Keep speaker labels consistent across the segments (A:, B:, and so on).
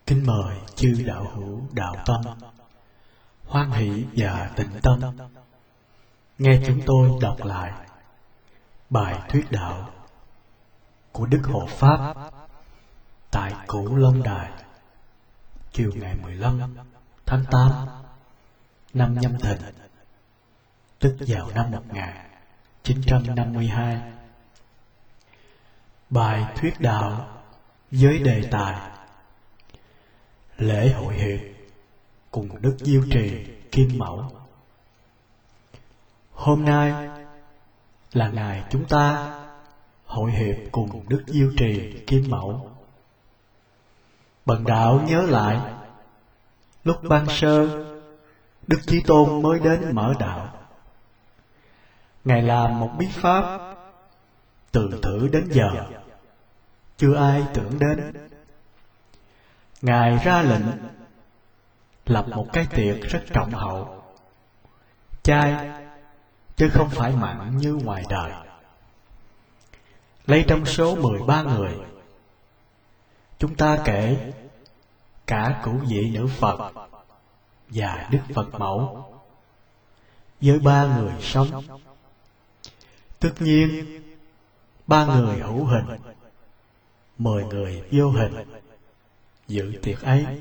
A: Kính mời chư đạo hữu đạo tâm hoan hỷ và tịnh tâm nghe chúng tôi đọc lại bài thuyết đạo của Đức Hộ Pháp tại Cửu Long Đài, chiều ngày 15 tháng 8 năm Nhâm Thìn, tức vào năm 1952. Bài thuyết đạo với đề tài lễ hội hiệp cùng Đức Diêu Trì Kim Mẫu. Hôm nay là ngày chúng ta hội hiệp cùng Đức Diêu Trì Kim Mẫu. Bần đạo nhớ lại lúc ban sơ Đức Chí Tôn mới đến mở đạo, Ngài làm một bí pháp từ thử đến giờ chưa ai tưởng đến. Ngài ra lệnh lập một cái tiệc rất trọng hậu, chay chứ không phải mặn như ngoài đời. Lấy trong số 13 người, chúng ta kể cả cửu vị nữ Phật và Đức Phật Mẫu với 3 người sống. Tất nhiên 3 người hữu hình, 10 người vô hình dự tiệc ấy.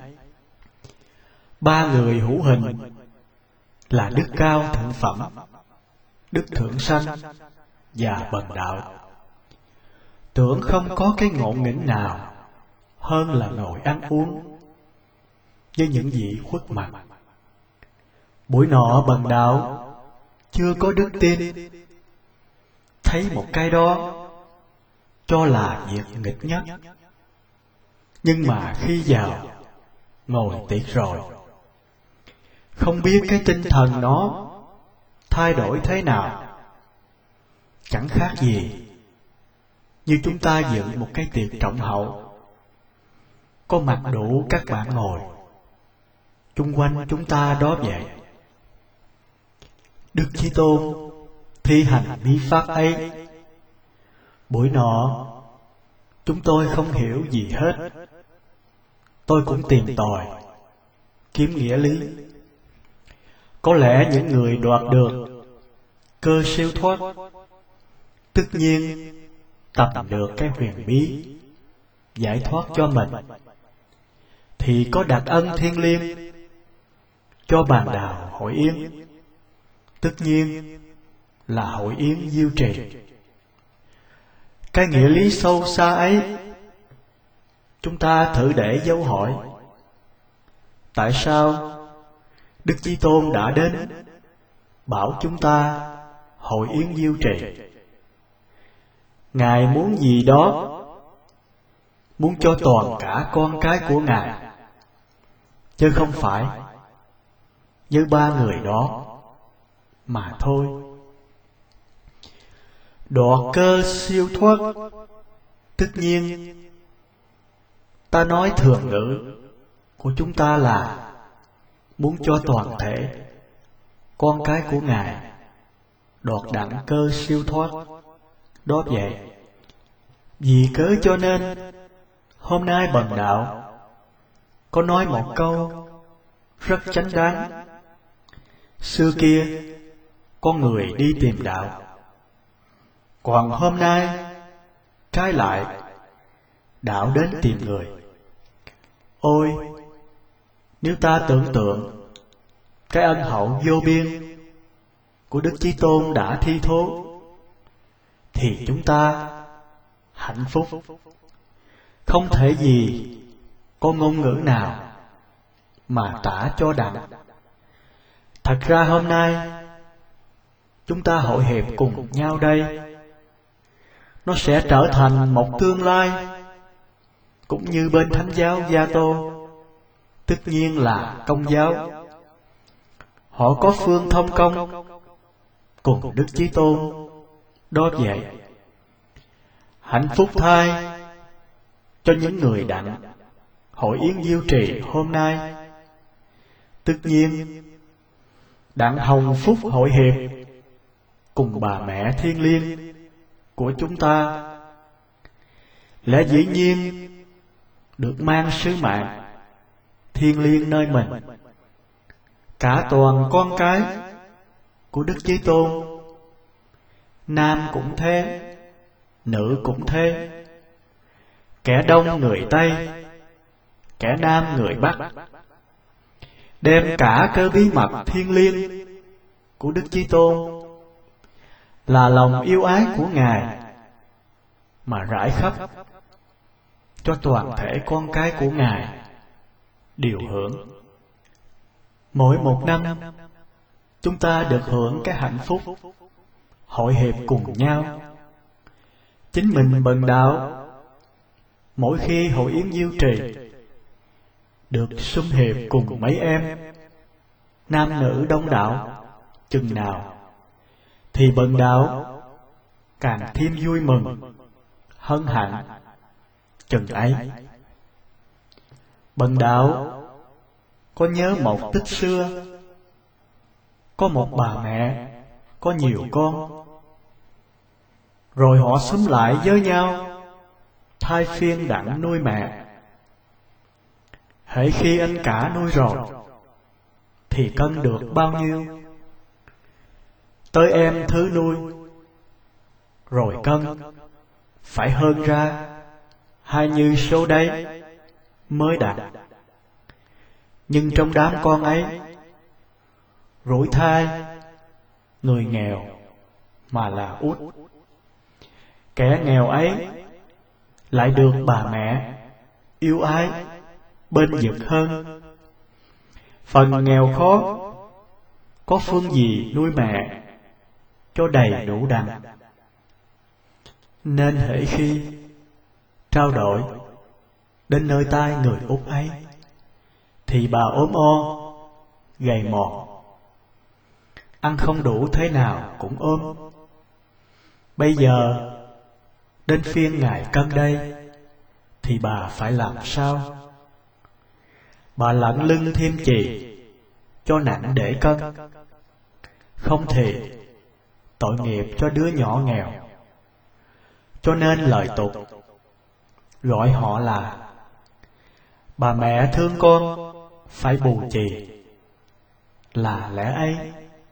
A: 3 người hữu hình là Đức Cao Thượng Phẩm, Đức Thượng Sanh và Bần Đạo. Tưởng không có cái ngộ nghĩnh nào hơn là ngồi ăn uống với những vị khuất mặt. Buổi nọ Bần Đạo chưa có đức tin, thấy một cái đó cho là việc nghịch nhất. Nhưng mà khi vào ngồi tiệc rồi, không biết cái tinh thần nó thay đổi thế nào. Chẳng khác gì như chúng ta dựng một cái tiệc trọng hậu, có mặt đủ các bạn ngồi chung quanh chúng ta đó vậy. Đức Chí Tôn thi hành bí pháp ấy. Buổi nọ chúng tôi không hiểu gì hết. Tôi cũng tìm tòi kiếm nghĩa lý. Có lẽ những người đoạt được cơ siêu thoát, tất nhiên tập được cái huyền bí giải thoát cho mình, thì có đặc ân thiêng liêng cho bàn đào hội yến, tất nhiên là hội yến Diêu Trì. Cái nghĩa lý sâu xa ấy chúng ta thử để dấu hỏi. Tại sao Đức Chí Tôn đã đến bảo chúng ta hội yến Diêu Trì? Ngài muốn gì đó, muốn cho toàn cả con cái của Ngài, chứ không phải với 3 người đó mà thôi. Đoạt cơ siêu thoát, tất nhiên ta nói thường ngữ của chúng ta là muốn cho toàn thể con cái của Ngài đoạt đặng cơ siêu thoát đó vậy. Vì cớ cho nên hôm nay Bần Đạo có nói một câu rất chánh đáng. Xưa kia con người đi tìm đạo, còn hôm nay trái lại đạo đến tìm người. Ôi, nếu ta tưởng tượng cái ân hậu vô biên của Đức Chí Tôn đã thi thố, thì chúng ta hạnh phúc không thể gì có ngôn ngữ nào mà tả cho đặng. Thật ra hôm nay chúng ta hội hiệp cùng nhau đây, nó sẽ trở thành một tương lai, cũng như bên Thánh giáo Gia Tô, tất nhiên là Công giáo. Họ có phương thông công cùng Đức Chí Tôn đó vậy. Hạnh phúc thay cho những người đặng hội yến Diêu Trì hôm nay. Tất nhiên đặng hồng phúc hội hiệp cùng bà mẹ thiêng liêng của chúng ta, lẽ dĩ nhiên được mang sứ mạng thiêng liêng nơi mình. Cả toàn con cái của Đức Chí Tôn, nam cũng thế, nữ cũng thế, kẻ Đông người Tây, kẻ Nam người Bắc, đem cả cái bí mật thiêng liêng của Đức Chí Tôn là lòng yêu ái của Ngài mà rải khắp cho toàn thể con cái của Ngài điều hưởng. Mỗi một năm, chúng ta được hưởng cái hạnh phúc hội hiệp cùng nhau. Chính mình Bần Đạo, mỗi khi hội yến diêu trì, được sum hiệp cùng mấy em nam nữ đông đảo chừng nào, thì Bần Đạo càng thêm vui mừng, hân hạnh chừng ấy. Bần Đạo có nhớ một tích xưa, có một bà mẹ có nhiều con, rồi họ xúm lại với nhau thay phiên đặng nuôi mẹ. Hễ khi anh cả nuôi rồi thì cân được bao nhiêu, tới em thứ nuôi rồi cân phải hơn ra hai như số đấy mới đạt. Nhưng trong đám con ấy, rủi thai người nghèo mà là út. Kẻ nghèo ấy lại được bà mẹ yêu ái bên vực hơn. Phần nghèo khó có phương gì nuôi mẹ cho đầy đủ đặn. Nên hễ khi trao đổi đến nơi tai người út ấy, thì bà ốm o, gầy mòn, ăn không đủ thế nào cũng ốm. Bây giờ đến phiên Ngài cân đây, thì bà phải làm sao? Bà lận lưng thêm chì cho nặng để cân, không thì tội nghiệp cho đứa nhỏ nghèo. Cho nên lời tục gọi họ là bà mẹ thương con phải bù chì, là lẽ ấy.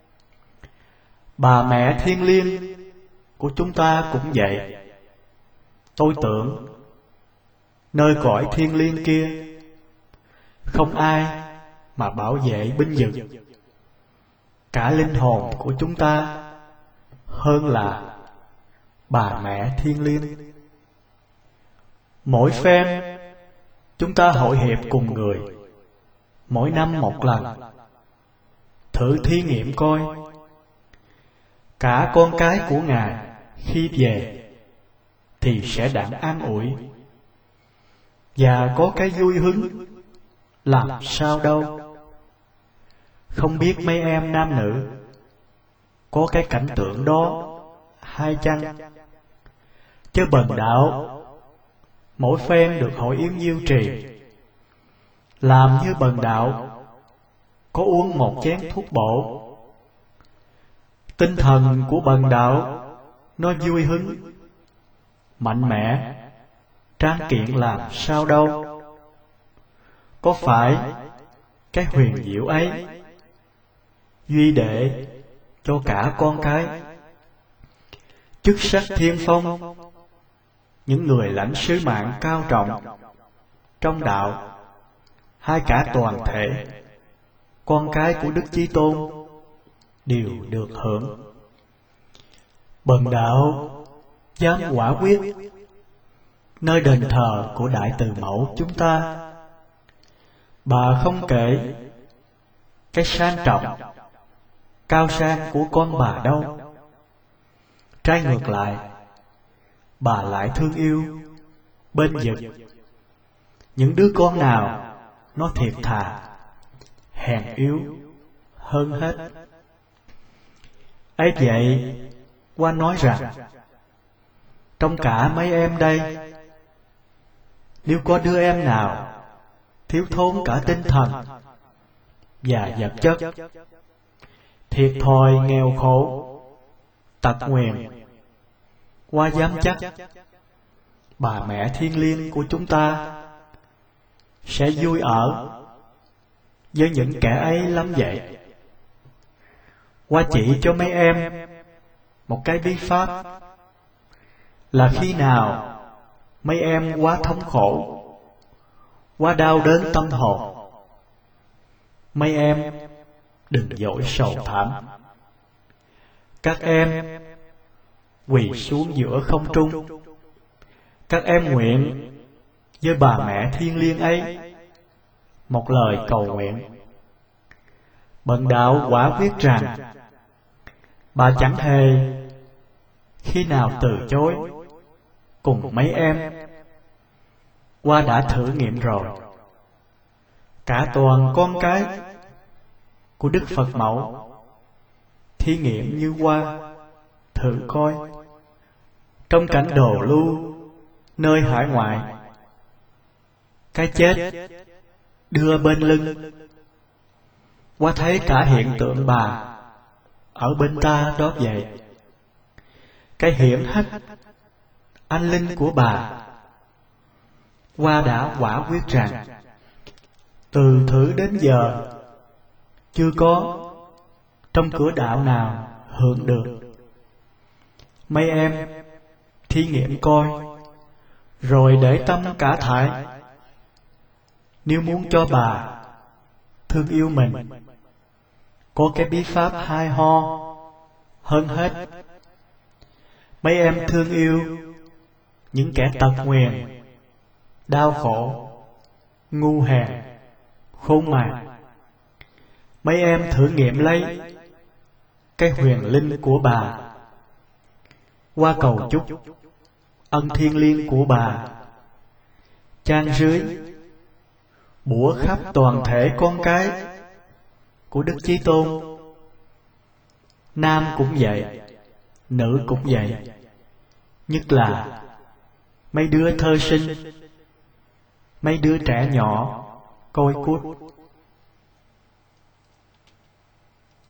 A: Bà mẹ thiêng liêng của chúng ta cũng vậy. Tôi tưởng nơi cõi thiêng liêng kia không ai mà bảo vệ binh vực cả linh hồn của chúng ta hơn là bà mẹ thiêng liêng. Mỗi phen chúng ta hội hiệp cùng người, mỗi năm một lần, thử thí nghiệm coi. Cả con cái của Ngài khi về thì sẽ đặng an ủi và có cái vui hứng làm sao đâu. Không biết mấy em nam nữ có cái cảnh tượng đó hay chăng? Chứ Bần Đạo mỗi phen được hội yến diêu trì, làm như Bần Đạo có uống một chén thuốc bổ. Tinh thần của Bần Đạo nó vui hứng, mạnh mẽ, tráng kiện làm sao đâu. Có phải cái huyền diệu ấy duy để cho cả con cái chức sắc thiên phong, những người lãnh sứ mạng cao trọng trong đạo, hay cả toàn thể con cái của Đức Chí Tôn đều được hưởng? Bần Đạo dám quả quyết nơi đền thờ của Đại Từ Mẫu chúng ta, bà không kể cái sang trọng cao sang của con bà đâu. Trái ngược lại, bà lại thương yêu bên vực những đứa con nào nó thiệt thà, hèn yếu hơn hết. Ấy vậy, qua nói rằng trong cả mấy em đây, nếu có đứa em nào thiếu thốn cả tinh thần và vật chất, thiệt thòi nghèo khổ, tật nguyền, qua dám chắc bà mẹ thiêng liêng của chúng ta sẽ vui ở với những kẻ ấy lắm vậy. Qua chỉ cho mấy em một cái bí pháp, là khi nào mấy em quá thống khổ, quá đau đớn tâm hồn, mấy em đừng dỗi sầu thảm. Các em quỳ xuống giữa không trung, các em nguyện với bà mẹ thiêng liêng ấy một lời cầu nguyện. Bần đạo quả quyết rằng bà chẳng hề khi nào từ chối cùng mấy em. Qua đã thử nghiệm rồi. Cả toàn con cái của Đức Phật Mẫu thí nghiệm như Qua, thử coi. Trong cảnh đồ lưu nơi hải ngoại, cái chết đưa bên lưng, Qua thấy cả hiện tượng bà ở bên ta đó vậy. Cái hiển hách anh linh của bà, Qua đã quả quyết rằng từ thử đến giờ chưa có trong cửa đạo nào hưởng được. Mấy em thí nghiệm coi, rồi để tâm cả thải. Nếu muốn cho bà thương yêu mình, có cái bí pháp hay ho hơn hết. Mấy em thương yêu những kẻ tật nguyền, đau khổ, ngu hèn, khốn màn. Mấy em thử nghiệm lấy cái huyền linh của bà. Qua cầu chúc ân thiêng liêng của bà chan dưới bủa khắp toàn thể con cái của Đức Chí Tôn. Nam cũng vậy, nữ cũng vậy, nhất là mấy đứa thơ sinh, mấy đứa trẻ nhỏ côi cút.